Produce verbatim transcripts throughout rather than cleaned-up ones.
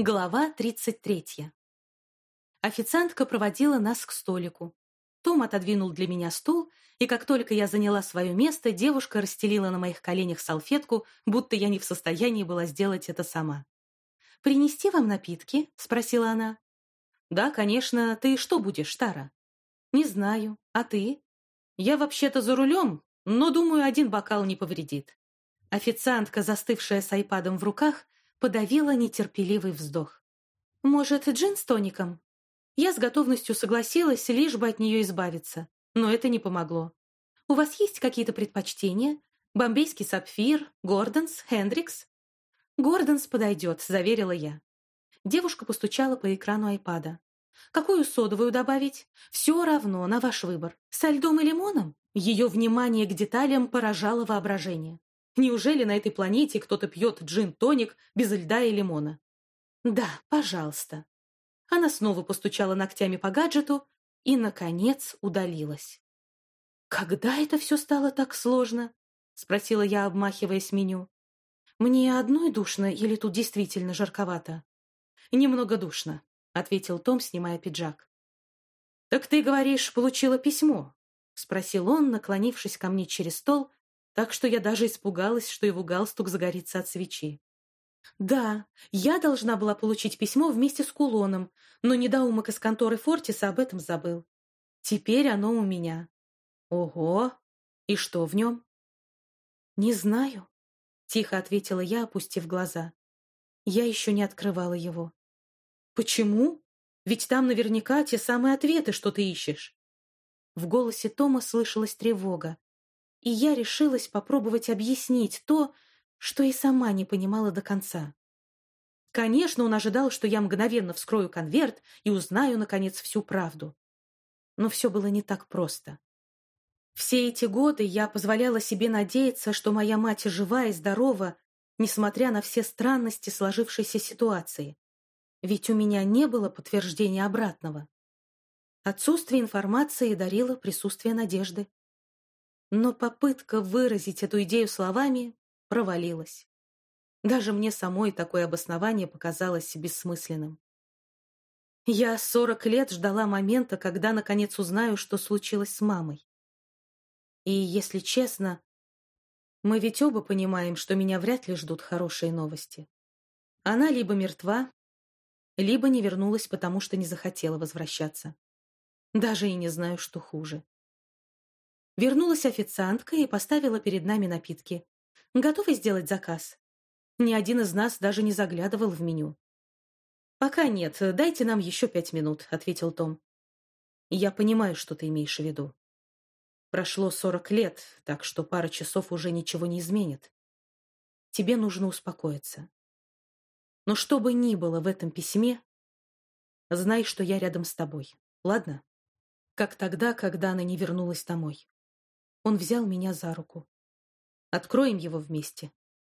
Глава тридцать третья. Официантка проводила нас к столику. Том отодвинул для меня стул, и как только я заняла свое место, девушка расстелила на моих коленях салфетку, будто я не в состоянии была сделать это сама. «Принести вам напитки?» — спросила она. «Да, конечно. Ты что будешь, Тара?» «Не знаю. А ты?» «Я вообще-то за рулем, но, думаю, один бокал не повредит». Официантка, застывшая с айпадом в руках, подавила нетерпеливый вздох. «Может, джин с тоником?» Я с готовностью согласилась, лишь бы от нее избавиться. Но это не помогло. «У вас есть какие-то предпочтения? Бомбейский сапфир, Гордонс, Хендрикс?» «Гордонс подойдет», — заверила я. Девушка постучала по экрану айпада. «Какую содовую добавить?» «Все равно, на ваш выбор. Со льдом и лимоном?» Ее внимание к деталям поражало воображение. Неужели на этой планете кто-то пьет джин-тоник без льда и лимона? «Да, пожалуйста». Она снова постучала ногтями по гаджету и, наконец, удалилась. «Когда это все стало так сложно?» — спросила я, обмахиваясь меню. «Мне одной душно или тут действительно жарковато?» «Немного душно», — ответил Том, снимая пиджак. «Так ты, говоришь, получила письмо?» — спросил он, наклонившись ко мне через стол, так что я даже испугалась, что его галстук загорится от свечи. «Да, я должна была получить письмо вместе с кулоном, но недоумок из конторы Фортиса об этом забыл. Теперь оно у меня». «Ого! И что в нем?» «Не знаю», — тихо ответила я, опустив глаза. Я еще не открывала его. «Почему? Ведь там наверняка те самые ответы, что ты ищешь». В голосе Тома слышалась тревога, и я решилась попробовать объяснить то, что и сама не понимала до конца. Конечно, он ожидал, что я мгновенно вскрою конверт и узнаю, наконец, всю правду. Но все было не так просто. Все эти годы я позволяла себе надеяться, что моя мать жива и здорова, несмотря на все странности сложившейся ситуации. Ведь у меня не было подтверждения обратного. Отсутствие информации дарило присутствие надежды. Но попытка выразить эту идею словами провалилась. Даже мне самой такое обоснование показалось бессмысленным. Я сорок лет ждала момента, когда наконец узнаю, что случилось с мамой. И, если честно, мы ведь оба понимаем, что меня вряд ли ждут хорошие новости. Она либо мертва, либо не вернулась, потому что не захотела возвращаться. Даже и не знаю, что хуже. Вернулась официантка и поставила перед нами напитки. «Готовы сделать заказ?» Ни один из нас даже не заглядывал в меню. «Пока нет, дайте нам еще пять минут», — ответил Том. «Я понимаю, что ты имеешь в виду. Прошло сорок лет, так что пара часов уже ничего не изменит. Тебе нужно успокоиться. Но что бы ни было в этом письме, знай, что я рядом с тобой, ладно? Как тогда, когда она не вернулась домой. Он взял меня за руку. Откроем его вместе».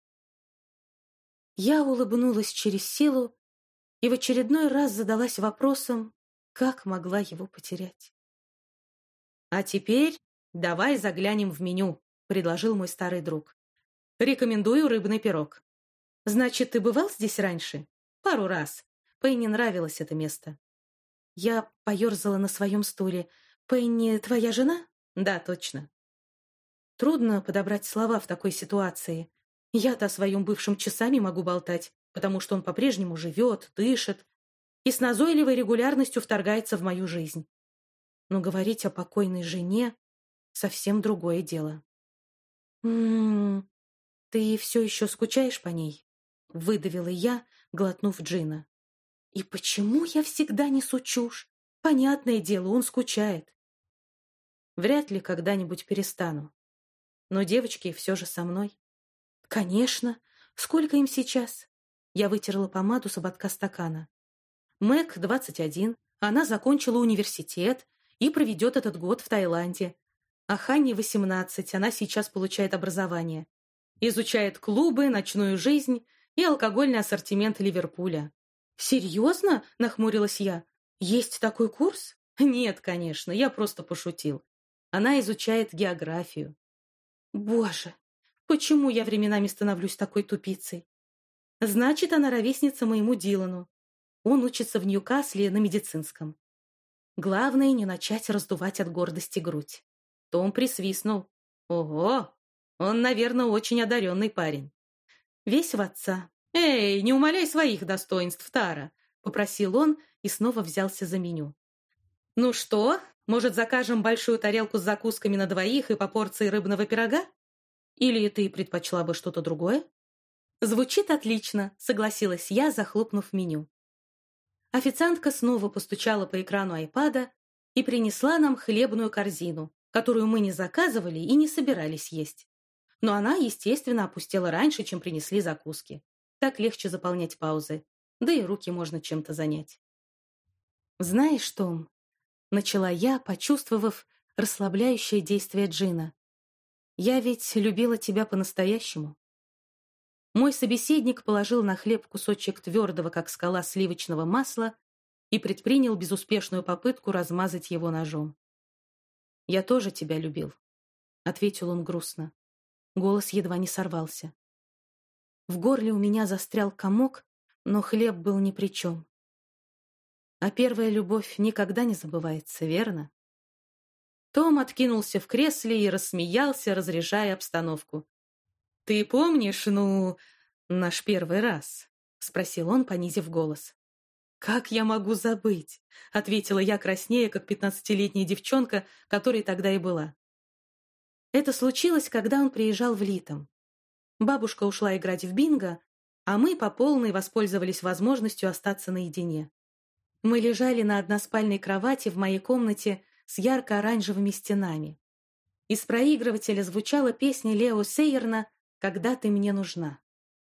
Я улыбнулась через силу и в очередной раз задалась вопросом, как могла его потерять. «А теперь давай заглянем в меню», — предложил мой старый друг. «Рекомендую рыбный пирог». «Значит, ты бывал здесь раньше?» «Пару раз. Пенни нравилось это место». Я поерзала на своем стуле. «Пенни твоя жена?» «Да, точно». Трудно подобрать слова в такой ситуации. Я-то о своем бывшем часами могу болтать, потому что он по-прежнему живет, дышит и с назойливой регулярностью вторгается в мою жизнь. Но говорить о покойной жене — совсем другое дело. «М-м, ты все еще скучаешь по ней?» — выдавила я, глотнув джина. «И почему я всегда несу чушь? Понятное дело, он скучает». «Вряд ли когда-нибудь перестану. Но девочки все же со мной». «Конечно. Сколько им сейчас?» Я вытерла помаду с ободка стакана. Мэг двадцать один, она закончила университет и проведет этот год в Таиланде. А Ханне восемнадцать, она сейчас получает образование. Изучает клубы, ночную жизнь и алкогольный ассортимент Ливерпуля. «Серьезно?» — нахмурилась я. «Есть такой курс?» «Нет, конечно, я просто пошутил. Она изучает географию». «Боже, почему я временами становлюсь такой тупицей?» «Значит, она ровесница моему Дилану. Он учится в Ньюкасле на медицинском. Главное, не начать раздувать от гордости грудь. Том присвистнул. Ого, он, наверное, очень одаренный парень. Весь в отца. «Эй, не умаляй своих достоинств, Тара», — попросил он и снова взялся за меню. «Ну что, может, закажем большую тарелку с закусками на двоих и по порции рыбного пирога? Или ты предпочла бы что-то другое?» «Звучит отлично», — согласилась я, захлопнув меню. Официантка снова постучала по экрану айпада и принесла нам хлебную корзину, которую мы не заказывали и не собирались есть. Но она, естественно, опустела раньше, чем принесли закуски. Так легче заполнять паузы, да и руки можно чем-то занять. «Знаешь, Том», — начала я, почувствовав расслабляющее действие джина, «я ведь любила тебя по-настоящему». Мой собеседник положил на хлеб кусочек твердого, как скала, сливочного масла и предпринял безуспешную попытку размазать его ножом. «Я тоже тебя любил», — ответил он грустно. Голос едва не сорвался. В горле у меня застрял комок, но хлеб был ни при чем. А первая любовь никогда не забывается, верно? Том откинулся в кресле и рассмеялся, разряжая обстановку. «Ты помнишь, ну, наш первый раз?» — спросил он, понизив голос. «Как я могу забыть?» — ответила я краснея, как пятнадцатилетняя девчонка, которой тогда и была. Это случилось, когда он приезжал в Литом. Бабушка ушла играть в бинго, а мы по полной воспользовались возможностью остаться наедине. Мы лежали на односпальной кровати в моей комнате с ярко-оранжевыми стенами. Из проигрывателя звучала песня Лео Сейерна «Когда ты мне нужна».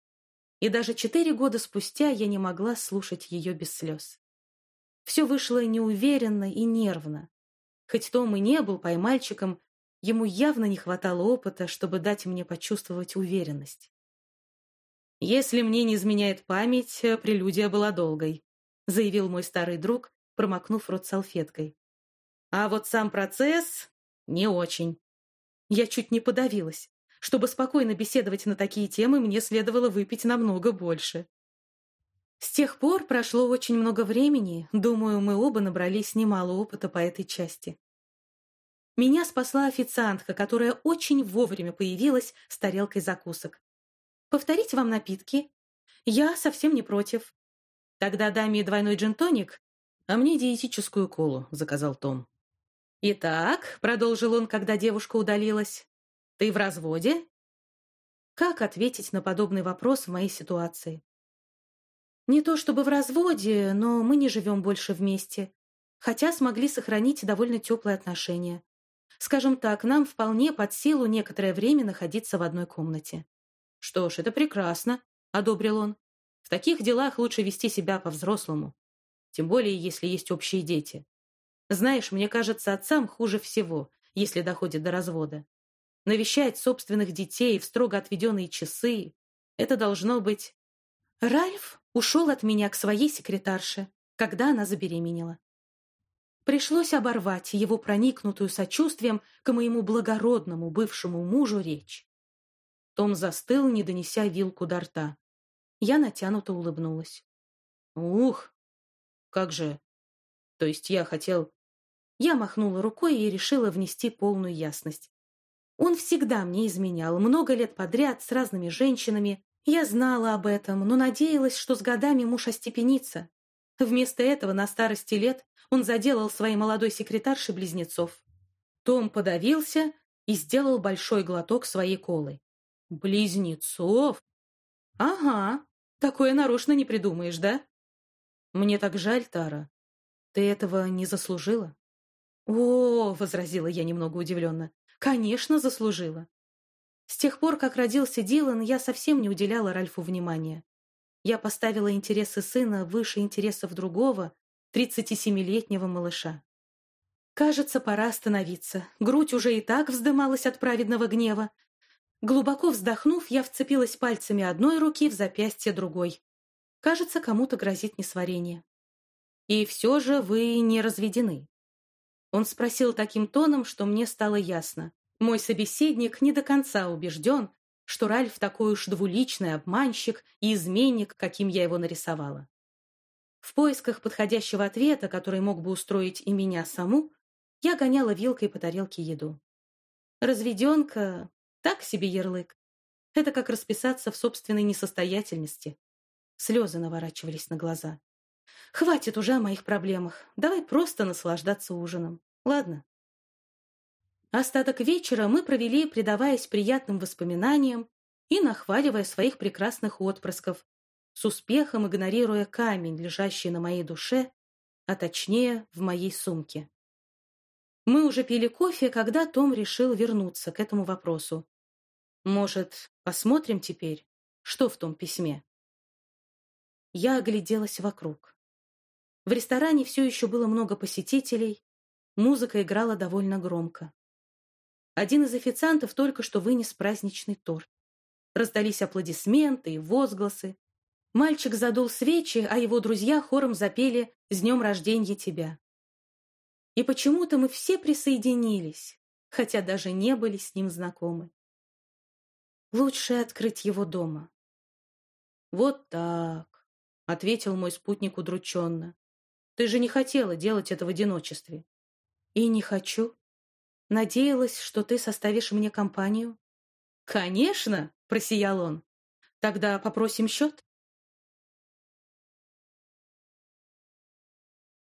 И даже четыре года спустя я не могла слушать ее без слез. Все вышло неуверенно и нервно. Хоть Том и не был поймальчиком, ему явно не хватало опыта, чтобы дать мне почувствовать уверенность. «Если мне не изменяет память, прелюдия была долгой», заявил мой старый друг, промокнув рот салфеткой. «А вот сам процесс не очень». Я чуть не подавилась. Чтобы спокойно беседовать на такие темы, мне следовало выпить намного больше. С тех пор прошло очень много времени, думаю, мы оба набрались немало опыта по этой части. Меня спасла официантка, которая очень вовремя появилась с тарелкой закусок. «Повторить вам напитки?» «Я совсем не против». «Тогда даме двойной джин-тоник, а мне диетическую колу», — заказал Том. «Итак», — продолжил он, когда девушка удалилась, — «ты в разводе?» Как ответить на подобный вопрос в моей ситуации? Не то чтобы в разводе, но мы не живем больше вместе, хотя смогли сохранить довольно теплые отношения. Скажем так, нам вполне под силу некоторое время находиться в одной комнате. «Что ж, это прекрасно», — одобрил он. «В таких делах лучше вести себя по-взрослому. Тем более, если есть общие дети. Знаешь, мне кажется, отцам хуже всего, если доходит до развода. Навещать собственных детей в строго отведенные часы — это должно быть...» Ральф ушел от меня к своей секретарше, когда она забеременела. Пришлось оборвать его проникнутую сочувствием к моему благородному бывшему мужу речь. Том застыл, не донеся вилку до рта. Я натянуто улыбнулась. «Ух, как же... То есть я хотел...» Я махнула рукой и решила внести полную ясность. Он всегда мне изменял, много лет подряд, с разными женщинами. Я знала об этом, но надеялась, что с годами муж остепенится. Вместо этого на старости лет он заделал своей молодой секретарше близнецов. Том подавился и сделал большой глоток своей колы. «Близнецов? Ага, такое нарочно не придумаешь, да?» «Мне так жаль, Тара. Ты этого не заслужила?» «О, — возразила я немного удивленно, — конечно, заслужила. С тех пор, как родился Дилан, я совсем не уделяла Ральфу внимания. Я поставила интересы сына выше интересов другого, тридцатисемилетнего малыша. Кажется, пора остановиться. Грудь уже и так вздымалась от праведного гнева. Глубоко вздохнув, я вцепилась пальцами одной руки в запястье другой. Кажется, кому-то грозит несварение. «И все же вы не разведены?» Он спросил таким тоном, что мне стало ясно. Мой собеседник не до конца убежден, что Ральф такой уж двуличный обманщик и изменник, каким я его нарисовала. В поисках подходящего ответа, который мог бы устроить и меня саму, я гоняла вилкой по тарелке еду. Разведенка — так себе ярлык. Это как расписаться в собственной несостоятельности. Слезы наворачивались на глаза. Хватит уже о моих проблемах. Давай просто наслаждаться ужином. Ладно? Остаток вечера мы провели, предаваясь приятным воспоминаниям и нахваливая своих прекрасных отпрысков, с успехом игнорируя камень, лежащий на моей душе, а точнее в моей сумке. Мы уже пили кофе, когда Том решил вернуться к этому вопросу. Может, посмотрим теперь, что в том письме? Я огляделась вокруг. В ресторане все еще было много посетителей, музыка играла довольно громко. Один из официантов только что вынес праздничный торт. Раздались аплодисменты и возгласы. Мальчик задул свечи, а его друзья хором запели «С днем рождения тебя». И почему-то мы все присоединились, хотя даже не были с ним знакомы. Лучше открыть его дома. «Вот так», — ответил мой спутник удрученно. «Ты же не хотела делать это в одиночестве». «И не хочу. Надеялась, что ты составишь мне компанию». «Конечно», — просиял он. «Тогда попросим счет?»